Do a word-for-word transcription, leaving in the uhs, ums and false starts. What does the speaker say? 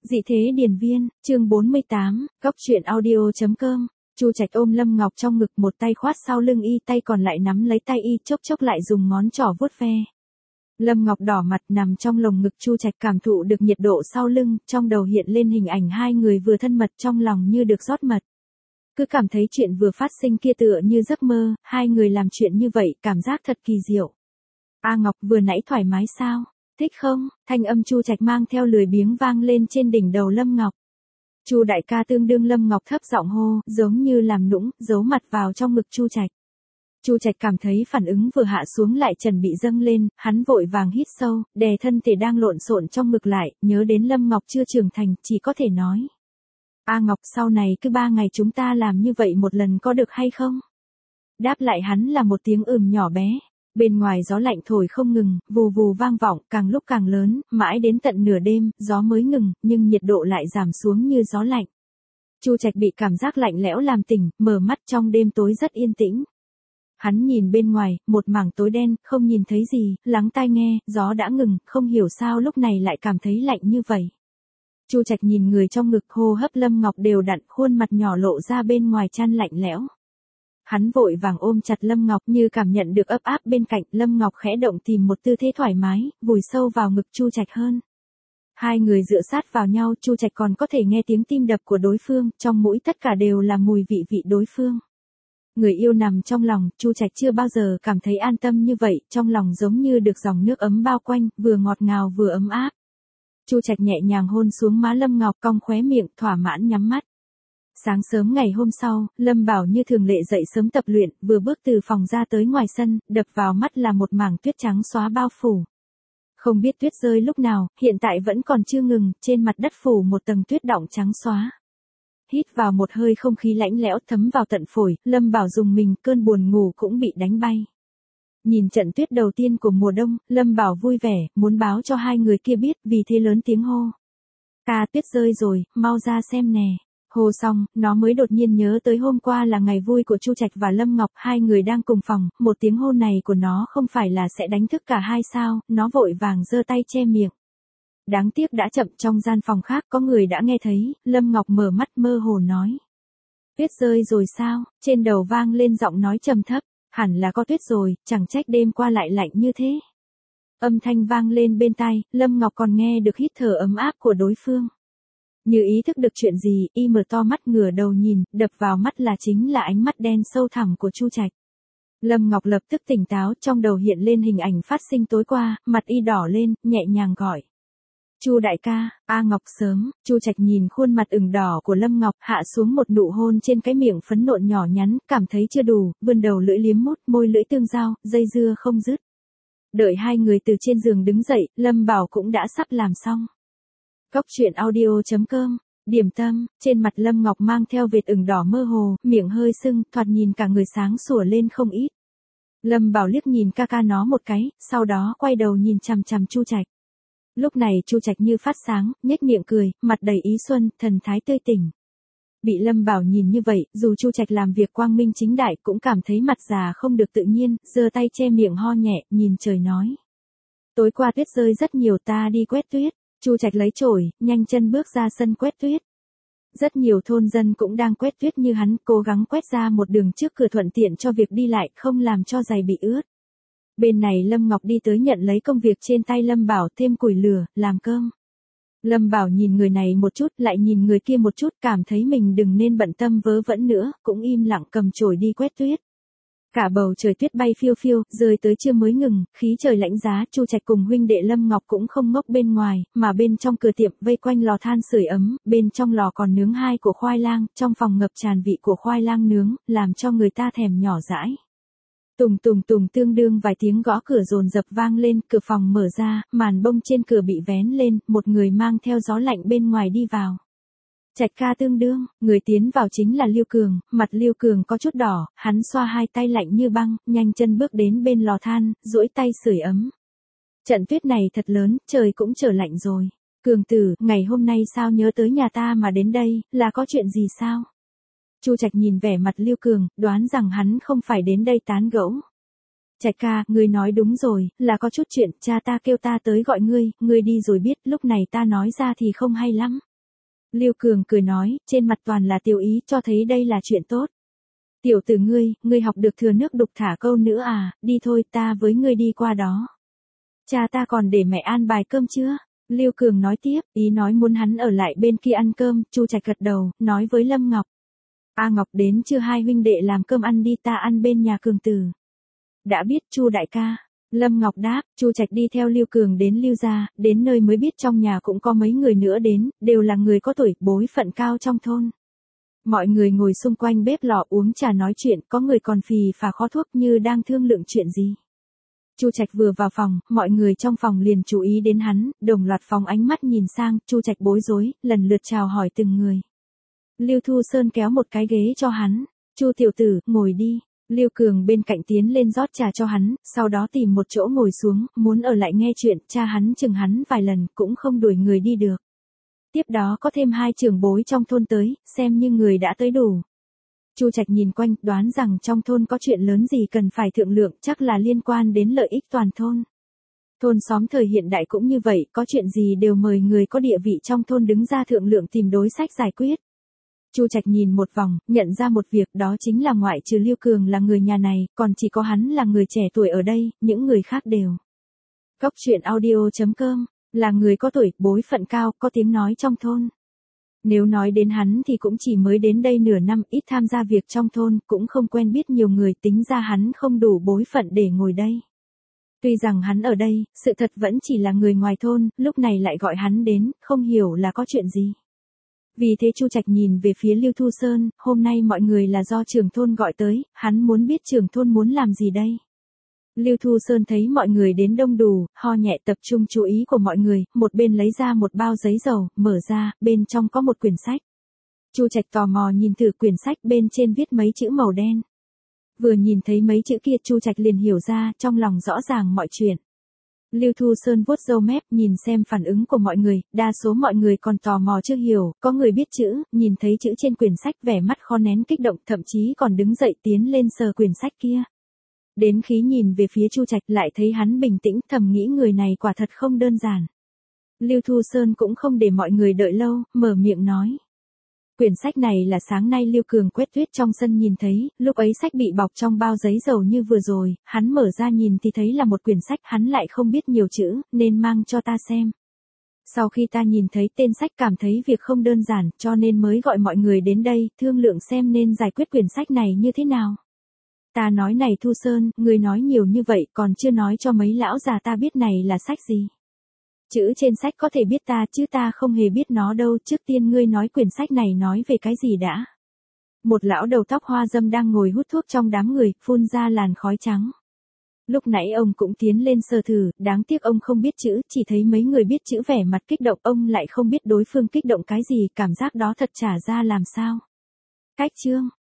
Dị thế điền viên, chương bốn mươi tám, góc truyện audio.com. Chu Trạch ôm Lâm Ngọc trong ngực, một tay khoát sau lưng y, tay còn lại nắm lấy tay y, chốc chốc lại dùng ngón trỏ vuốt ve. Lâm Ngọc đỏ mặt nằm trong lồng ngực Chu Trạch, cảm thụ được nhiệt độ sau lưng, trong đầu hiện lên hình ảnh hai người vừa thân mật, trong lòng như được rót mật. Cứ cảm thấy chuyện vừa phát sinh kia tựa như giấc mơ, hai người làm chuyện như vậy, cảm giác thật kỳ diệu. A Ngọc, vừa nãy thoải mái sao? Thích không? Thanh âm Chu Trạch mang theo lười biếng vang lên trên đỉnh đầu Lâm Ngọc. Chu đại ca tương đương Lâm Ngọc thấp giọng hô, giống như làm nũng, giấu mặt vào trong ngực Chu Trạch. Chu Trạch cảm thấy phản ứng vừa hạ xuống lại chuẩn bị dâng lên, hắn vội vàng hít sâu, đè thân thể đang lộn xộn trong ngực lại, nhớ đến Lâm Ngọc chưa trưởng thành, chỉ có thể nói. A Ngọc, sau này cứ ba ngày chúng ta làm như vậy một lần có được hay không? Đáp lại hắn là một tiếng ừm nhỏ bé. Bên ngoài gió lạnh thổi không ngừng, vù vù vang vọng, càng lúc càng lớn, mãi đến tận nửa đêm, gió mới ngừng, nhưng nhiệt độ lại giảm xuống như gió lạnh. Chu Trạch bị cảm giác lạnh lẽo làm tỉnh, mở mắt trong đêm tối rất yên tĩnh. Hắn nhìn bên ngoài, một mảng tối đen, không nhìn thấy gì, lắng tai nghe, gió đã ngừng, không hiểu sao lúc này lại cảm thấy lạnh như vậy. Chu Trạch nhìn người trong ngực, hô hấp Lâm Ngọc đều đặn, khuôn mặt nhỏ lộ ra bên ngoài chăn lạnh lẽo. Hắn vội vàng ôm chặt Lâm Ngọc, như cảm nhận được ấp áp bên cạnh, Lâm Ngọc khẽ động tìm một tư thế thoải mái, vùi sâu vào ngực Chu Trạch hơn. Hai người dựa sát vào nhau, Chu Trạch còn có thể nghe tiếng tim đập của đối phương, trong mũi tất cả đều là mùi vị vị đối phương. Người yêu nằm trong lòng, Chu Trạch chưa bao giờ cảm thấy an tâm như vậy, trong lòng giống như được dòng nước ấm bao quanh, vừa ngọt ngào vừa ấm áp. Chu Trạch nhẹ nhàng hôn xuống má Lâm Ngọc, cong khóe miệng, thỏa mãn nhắm mắt. Sáng sớm ngày hôm sau, Lâm Bảo như thường lệ dậy sớm tập luyện, vừa bước từ phòng ra tới ngoài sân, đập vào mắt là một mảng tuyết trắng xóa bao phủ. Không biết tuyết rơi lúc nào, hiện tại vẫn còn chưa ngừng, trên mặt đất phủ một tầng tuyết đọng trắng xóa. Hít vào một hơi không khí lạnh lẽo thấm vào tận phổi, Lâm Bảo dùng mình, cơn buồn ngủ cũng bị đánh bay. Nhìn trận tuyết đầu tiên của mùa đông, Lâm Bảo vui vẻ, muốn báo cho hai người kia biết, vì thế lớn tiếng hô. Ca, tuyết rơi rồi, mau ra xem nè. Hô xong, nó mới đột nhiên nhớ tới hôm qua là ngày vui của Chu Trạch và Lâm Ngọc, hai người đang cùng phòng, một tiếng hô này của nó không phải là sẽ đánh thức cả hai sao, nó vội vàng giơ tay che miệng. Đáng tiếc đã chậm, trong gian phòng khác có người đã nghe thấy, Lâm Ngọc mở mắt mơ hồ nói. Tuyết rơi rồi sao? Trên đầu vang lên giọng nói trầm thấp, hẳn là có tuyết rồi, chẳng trách đêm qua lại lạnh như thế. Âm thanh vang lên bên tai, Lâm Ngọc còn nghe được hít thở ấm áp của đối phương. Như ý thức được chuyện gì, y mở to mắt ngửa đầu nhìn, đập vào mắt là chính là ánh mắt đen sâu thẳm của Chu Trạch. Lâm Ngọc lập tức tỉnh táo, trong đầu hiện lên hình ảnh phát sinh tối qua, mặt y đỏ lên, nhẹ nhàng gọi. Chu đại ca, A Ngọc sớm, Chu Trạch nhìn khuôn mặt ửng đỏ của Lâm Ngọc, hạ xuống một nụ hôn trên cái miệng phấn nộn nhỏ nhắn, cảm thấy chưa đủ, vươn đầu lưỡi liếm mút, môi lưỡi tương giao, dây dưa không dứt. Đợi hai người từ trên giường đứng dậy, Lâm Bảo cũng đã sắp làm xong. Góc truyện audio.com, điểm tâm, trên mặt Lâm Ngọc mang theo vệt ửng đỏ mơ hồ, miệng hơi sưng, thoạt nhìn cả người sáng sủa lên không ít. Lâm Bảo liếc nhìn ca ca nó một cái, sau đó quay đầu nhìn chằm chằm Chu Trạch. Lúc này Chu Trạch như phát sáng, nhếch miệng cười, mặt đầy ý xuân, thần thái tươi tỉnh. Bị Lâm Bảo nhìn như vậy, dù Chu Trạch làm việc quang minh chính đại cũng cảm thấy mặt già không được tự nhiên, giơ tay che miệng ho nhẹ, nhìn trời nói. Tối qua tuyết rơi rất nhiều, ta đi quét tuyết. Chu Trạch lấy chổi, nhanh chân bước ra sân quét tuyết. Rất nhiều thôn dân cũng đang quét tuyết như hắn, cố gắng quét ra một đường trước cửa thuận tiện cho việc đi lại, không làm cho giày bị ướt. Bên này Lâm Ngọc đi tới nhận lấy công việc trên tay Lâm Bảo, thêm củi lửa, làm cơm. Lâm Bảo nhìn người này một chút, lại nhìn người kia một chút, cảm thấy mình đừng nên bận tâm vớ vẩn nữa, cũng im lặng cầm chổi đi quét tuyết. Cả bầu trời tuyết bay phiêu phiêu, rơi tới trưa mới ngừng, khí trời lạnh giá, Chu Trạch cùng huynh đệ Lâm Ngọc cũng không ngốc bên ngoài, mà bên trong cửa tiệm vây quanh lò than sưởi ấm, bên trong lò còn nướng hai của khoai lang, trong phòng ngập tràn vị của khoai lang nướng, làm cho người ta thèm nhỏ dãi. Tùng tùng tùng tương đương vài tiếng gõ cửa dồn dập vang lên, cửa phòng mở ra, màn bông trên cửa bị vén lên, một người mang theo gió lạnh bên ngoài đi vào. Trạch ca tương đương, người tiến vào chính là Lưu Cường, mặt Lưu Cường có chút đỏ, hắn xoa hai tay lạnh như băng, nhanh chân bước đến bên lò than, duỗi tay sưởi ấm. Trận tuyết này thật lớn, trời cũng trở lạnh rồi. Cường tử, ngày hôm nay sao nhớ tới nhà ta mà đến đây, là có chuyện gì sao? Chu Trạch nhìn vẻ mặt Lưu Cường, đoán rằng hắn không phải đến đây tán gẫu. Trạch ca, ngươi nói đúng rồi, là có chút chuyện, cha ta kêu ta tới gọi ngươi, ngươi đi rồi biết, lúc này ta nói ra thì không hay lắm. Lưu Cường cười nói, trên mặt toàn là tiêu ý, cho thấy đây là chuyện tốt. Tiểu tử ngươi, ngươi học được thừa nước đục thả câu nữa à, đi thôi ta với ngươi đi qua đó. Cha ta còn để mẹ an bài cơm chưa? Lưu Cường nói tiếp, ý nói muốn hắn ở lại bên kia ăn cơm, Chu Trạch gật đầu, nói với Lâm Ngọc. A Ngọc đến chưa hai huynh đệ làm cơm ăn đi ta ăn bên nhà Cường tử. Đã biết Chu đại ca. Lâm Ngọc đáp, Chu Trạch đi theo Lưu Cường đến Lưu gia, đến nơi mới biết trong nhà cũng có mấy người nữa đến, đều là người có tuổi, bối phận cao trong thôn. Mọi người ngồi xung quanh bếp lò uống trà nói chuyện, có người còn phì phà khó thuốc như đang thương lượng chuyện gì. Chu Trạch vừa vào phòng, mọi người trong phòng liền chú ý đến hắn, đồng loạt phóng ánh mắt nhìn sang, Chu Trạch bối rối, lần lượt chào hỏi từng người. Lưu Thu Sơn kéo một cái ghế cho hắn, Chu tiểu tử, ngồi đi. Lưu Cường bên cạnh tiến lên rót trà cho hắn, sau đó tìm một chỗ ngồi xuống, muốn ở lại nghe chuyện, cha hắn chừng hắn vài lần, cũng không đuổi người đi được. Tiếp đó có thêm hai trưởng bối trong thôn tới, xem như người đã tới đủ. Chu Trạch nhìn quanh, đoán rằng trong thôn có chuyện lớn gì cần phải thượng lượng, chắc là liên quan đến lợi ích toàn thôn. Thôn xóm thời hiện đại cũng như vậy, có chuyện gì đều mời người có địa vị trong thôn đứng ra thượng lượng tìm đối sách giải quyết. Chu Trạch nhìn một vòng, nhận ra một việc, đó chính là ngoại trừ Lưu Cường là người nhà này, còn chỉ có hắn là người trẻ tuổi ở đây, những người khác đều. Góc truyện audio chấm com, là người có tuổi, bối phận cao, có tiếng nói trong thôn. Nếu nói đến hắn thì cũng chỉ mới đến đây nửa năm, ít tham gia việc trong thôn, cũng không quen biết nhiều người, tính ra hắn không đủ bối phận để ngồi đây. Tuy rằng hắn ở đây, sự thật vẫn chỉ là người ngoài thôn, lúc này lại gọi hắn đến, không hiểu là có chuyện gì. Vì thế Chu Trạch nhìn về phía Lưu Thu Sơn, hôm nay mọi người là do trưởng thôn gọi tới, hắn muốn biết trưởng thôn muốn làm gì đây. Lưu Thu Sơn thấy mọi người đến đông đủ, ho nhẹ tập trung chú ý của mọi người, một bên lấy ra một bao giấy dầu, mở ra, bên trong có một quyển sách. Chu Trạch tò mò nhìn thử quyển sách, bên trên viết mấy chữ màu đen. Vừa nhìn thấy mấy chữ kia Chu Trạch liền hiểu ra, trong lòng rõ ràng mọi chuyện. Lưu Thu Sơn vuốt râu mép, nhìn xem phản ứng của mọi người, đa số mọi người còn tò mò chưa hiểu, có người biết chữ, nhìn thấy chữ trên quyển sách vẻ mắt khó nén kích động, thậm chí còn đứng dậy tiến lên sờ quyển sách kia. Đến khi nhìn về phía Chu Trạch lại thấy hắn bình tĩnh, thầm nghĩ người này quả thật không đơn giản. Lưu Thu Sơn cũng không để mọi người đợi lâu, mở miệng nói. Quyển sách này là sáng nay Lưu Cường quét tuyết trong sân nhìn thấy, lúc ấy sách bị bọc trong bao giấy dầu như vừa rồi, hắn mở ra nhìn thì thấy là một quyển sách, hắn lại không biết nhiều chữ, nên mang cho ta xem. Sau khi ta nhìn thấy tên sách cảm thấy việc không đơn giản, cho nên mới gọi mọi người đến đây, thương lượng xem nên giải quyết quyển sách này như thế nào. Ta nói này Thu Sơn, người nói nhiều như vậy còn chưa nói cho mấy lão già ta biết này là sách gì. Chữ trên sách có thể biết ta chứ ta không hề biết nó đâu, trước tiên ngươi nói quyển sách này nói về cái gì đã. Một lão đầu tóc hoa râm đang ngồi hút thuốc trong đám người, phun ra làn khói trắng. Lúc nãy ông cũng tiến lên sờ thử, đáng tiếc ông không biết chữ, chỉ thấy mấy người biết chữ vẻ mặt kích động, ông lại không biết đối phương kích động cái gì, cảm giác đó thật trả ra làm sao. Cách chương.